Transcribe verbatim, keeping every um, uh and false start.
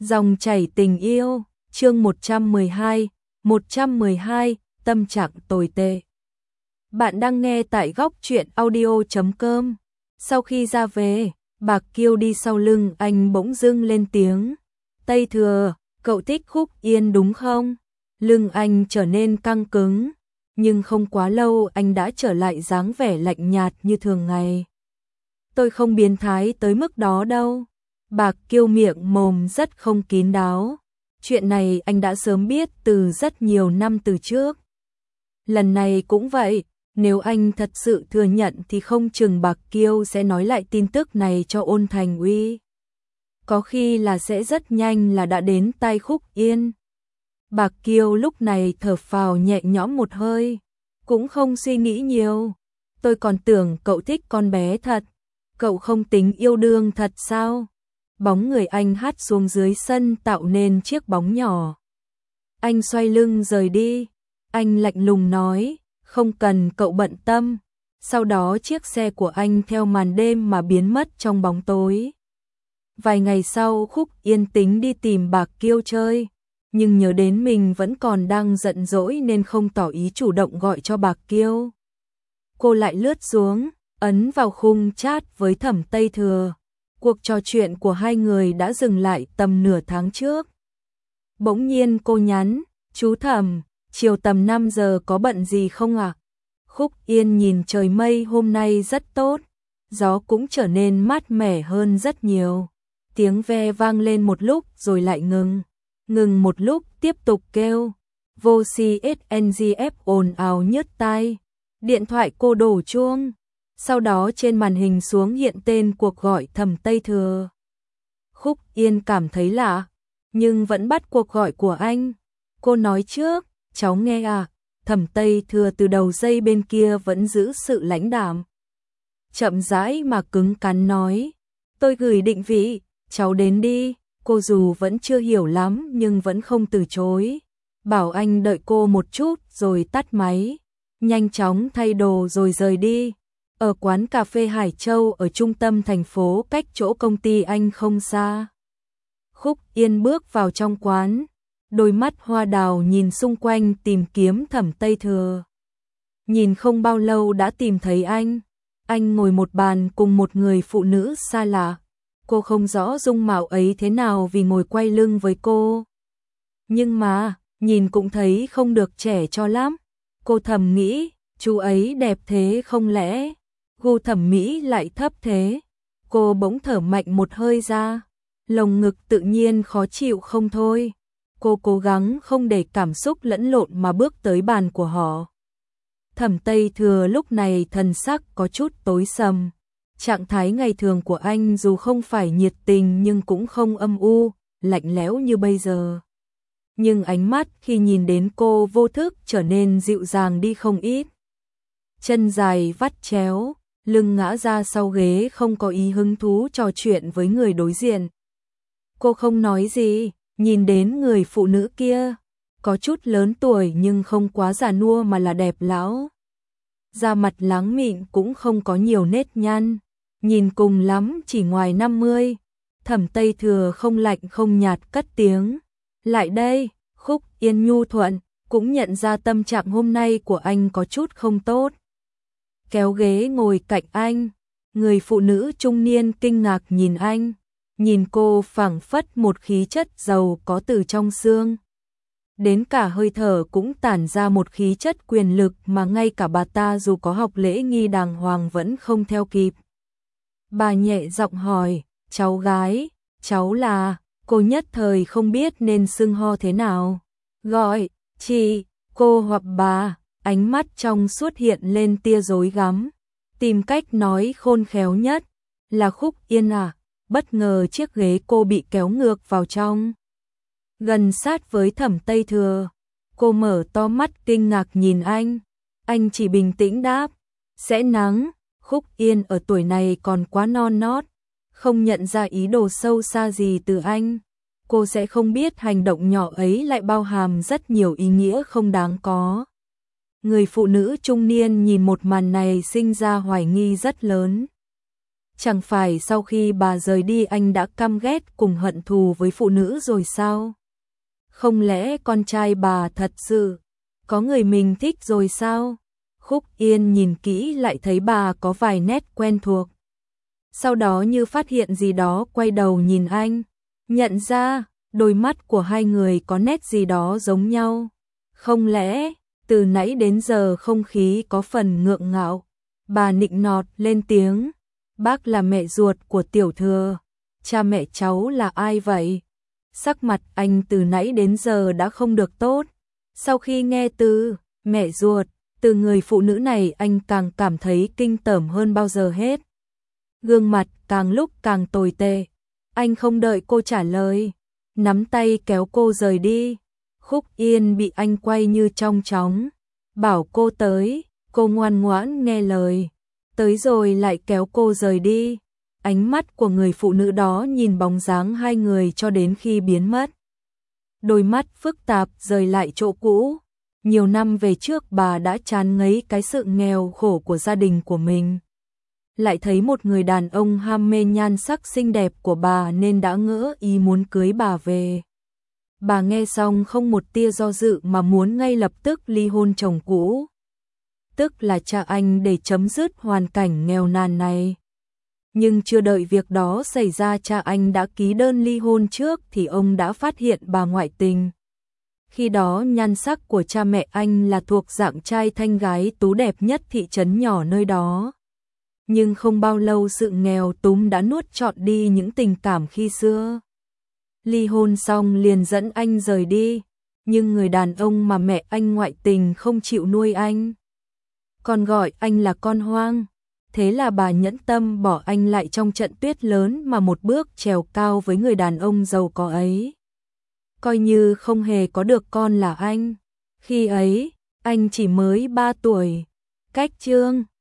Dòng chảy tình yêu, chương một trăm mười hai, một trăm mười hai, tâm trạng tồi tệ. Bạn đang nghe tại góc truyện audio chấm com. Sau khi ra về, Bạc Kiêu đi sau lưng anh bỗng dưng lên tiếng. Tây Thừa, cậu thích Khúc Yên đúng không? Lưng anh trở nên căng cứng, nhưng không quá lâu anh đã trở lại dáng vẻ lạnh nhạt như thường ngày. Tôi không biến thái tới mức đó đâu. Bạc Kiêu miệng mồm rất không kín đáo. Chuyện này anh đã sớm biết từ rất nhiều năm từ trước. Lần này cũng vậy, nếu anh thật sự thừa nhận thì không chừng Bạc Kiêu sẽ nói lại tin tức này cho Ôn Thành Uy. Có khi là sẽ rất nhanh là đã đến tai Khúc Yên. Bạc Kiêu lúc này thở phào nhẹ nhõm một hơi, cũng không suy nghĩ nhiều. Tôi còn tưởng cậu thích con bé thật, cậu không tính yêu đương thật sao? Bóng người anh hắt xuống dưới sân tạo nên chiếc bóng nhỏ. Anh xoay lưng rời đi, anh lạnh lùng nói, không cần cậu bận tâm. Sau đó chiếc xe của anh theo màn đêm mà biến mất trong bóng tối. Vài ngày sau Khúc Yên tính đi tìm Bạc Kiêu chơi, nhưng nhớ đến mình vẫn còn đang giận dỗi nên không tỏ ý chủ động gọi cho Bạc Kiêu. Cô lại lướt xuống, ấn vào khung chat với Thẩm Tây Thừa. Cuộc trò chuyện của hai người đã dừng lại tầm nửa tháng trước. Bỗng nhiên cô nhắn, chú Thẩm, chiều tầm năm giờ có bận gì không ạ? À? Khúc Yên nhìn trời mây hôm nay rất tốt, gió cũng trở nên mát mẻ hơn rất nhiều. Tiếng ve vang lên một lúc rồi lại ngừng, ngừng một lúc tiếp tục kêu. Vô si ét en giê ép ồn ào nhức tai. Điện thoại cô đổ chuông. Sau đó trên màn hình xuống hiện tên cuộc gọi Thẩm Tây Thừa. Khúc Yên cảm thấy lạ, nhưng vẫn bắt cuộc gọi của anh. Cô nói trước, cháu nghe à? Thẩm Tây Thừa từ đầu dây bên kia vẫn giữ sự lãnh đạm. Chậm rãi mà cứng cắn nói, tôi gửi định vị, cháu đến đi. Cô dù vẫn chưa hiểu lắm nhưng vẫn không từ chối. Bảo anh đợi cô một chút rồi tắt máy. Nhanh chóng thay đồ rồi rời đi. Ở quán cà phê Hải Châu ở trung tâm thành phố cách chỗ công ty anh không xa. Khúc Yên bước vào trong quán, đôi mắt hoa đào nhìn xung quanh tìm kiếm Thẩm Tây Thừa. Nhìn không bao lâu đã tìm thấy anh. Anh ngồi một bàn cùng một người phụ nữ xa lạ. Cô không rõ dung mạo ấy thế nào vì ngồi quay lưng với cô. Nhưng mà, nhìn cũng thấy không được trẻ cho lắm. Cô thầm nghĩ, chú ấy đẹp thế không lẽ gu thẩm mỹ lại thấp thế. Cô bỗng thở mạnh một hơi ra, lồng ngực tự nhiên khó chịu không thôi. Cô cố gắng không để cảm xúc lẫn lộn mà bước tới bàn của họ. Thẩm Tây Thừa lúc này thần sắc có chút tối sầm. Trạng thái ngày thường của anh dù không phải nhiệt tình nhưng cũng không âm u, lạnh lẽo như bây giờ. Nhưng ánh mắt khi nhìn đến cô vô thức trở nên dịu dàng đi không ít. Chân dài vắt chéo, lưng ngã ra sau ghế không có ý hứng thú trò chuyện với người đối diện. Cô không nói gì, nhìn đến người phụ nữ kia, có chút lớn tuổi nhưng không quá già nua mà là đẹp lão. Da mặt láng mịn cũng không có nhiều nếp nhăn, nhìn cùng lắm chỉ ngoài năm mươi. Thẩm Tây Thừa không lạnh không nhạt cất tiếng. Lại đây. Khúc Yên nhu thuận, cũng nhận ra tâm trạng hôm nay của anh có chút không tốt. Kéo ghế ngồi cạnh anh. Người phụ nữ trung niên kinh ngạc nhìn anh. Nhìn cô phảng phất một khí chất giàu có từ trong xương. Đến cả hơi thở cũng tản ra một khí chất quyền lực mà ngay cả bà ta dù có học lễ nghi đàng hoàng vẫn không theo kịp. Bà nhẹ giọng hỏi, cháu gái, cháu là... Cô nhất thời không biết nên xưng hô thế nào. Gọi, chị, cô hoặc bà, ánh mắt trong suốt hiện lên tia rối rắm. Tìm cách nói khôn khéo nhất, là Khúc Yên à? Bất ngờ chiếc ghế cô bị kéo ngược vào trong. Gần sát với Thẩm Tây Thừa. Cô mở to mắt kinh ngạc nhìn anh. Anh chỉ bình tĩnh đáp, sẽ nắng. Khúc Yên ở tuổi này còn quá non nót, không nhận ra ý đồ sâu xa gì từ anh. Cô sẽ không biết hành động nhỏ ấy lại bao hàm rất nhiều ý nghĩa không đáng có. Người phụ nữ trung niên nhìn một màn này sinh ra hoài nghi rất lớn. Chẳng phải sau khi bà rời đi anh đã căm ghét cùng hận thù với phụ nữ rồi sao? Không lẽ con trai bà thật sự có người mình thích rồi sao? Khúc Yên nhìn kỹ lại thấy bà có vài nét quen thuộc. Sau đó như phát hiện gì đó quay đầu nhìn anh, nhận ra đôi mắt của hai người có nét gì đó giống nhau. Không lẽ từ nãy đến giờ không khí có phần ngượng ngạo? Bà nịnh nọt lên tiếng, bác là mẹ ruột của tiểu thừa, cha mẹ cháu là ai vậy? Sắc mặt anh từ nãy đến giờ đã không được tốt. Sau khi nghe từ mẹ ruột từ người phụ nữ này, anh càng cảm thấy kinh tởm hơn bao giờ hết. Gương mặt càng lúc càng tồi tệ. Anh không đợi cô trả lời, nắm tay kéo cô rời đi. Khúc Yên bị anh quay như trong chóng, bảo cô tới, cô ngoan ngoãn nghe lời. Tới rồi lại kéo cô rời đi. Ánh mắt của người phụ nữ đó nhìn bóng dáng hai người cho đến khi biến mất. Đôi mắt phức tạp rời lại chỗ cũ. Nhiều năm về trước bà đã chán ngấy cái sự nghèo khổ của gia đình của mình. Lại thấy một người đàn ông ham mê nhan sắc xinh đẹp của bà nên đã ngỡ ý muốn cưới bà về. Bà nghe xong không một tia do dự mà muốn ngay lập tức ly hôn chồng cũ. Tức là cha anh để chấm dứt hoàn cảnh nghèo nàn này. Nhưng chưa đợi việc đó xảy ra, cha anh đã ký đơn ly hôn trước thì ông đã phát hiện bà ngoại tình. Khi đó nhan sắc của cha mẹ anh là thuộc dạng trai thanh gái tú đẹp nhất thị trấn nhỏ nơi đó. Nhưng không bao lâu sự nghèo túng đã nuốt trọn đi những tình cảm khi xưa. Ly hôn xong liền dẫn anh rời đi, nhưng người đàn ông mà mẹ anh ngoại tình không chịu nuôi anh, còn gọi anh là con hoang. Thế là bà nhẫn tâm bỏ anh lại trong trận tuyết lớn mà một bước trèo cao với người đàn ông giàu có ấy. Coi như không hề có được con là anh. Khi ấy, anh chỉ mới ba tuổi. Cách chương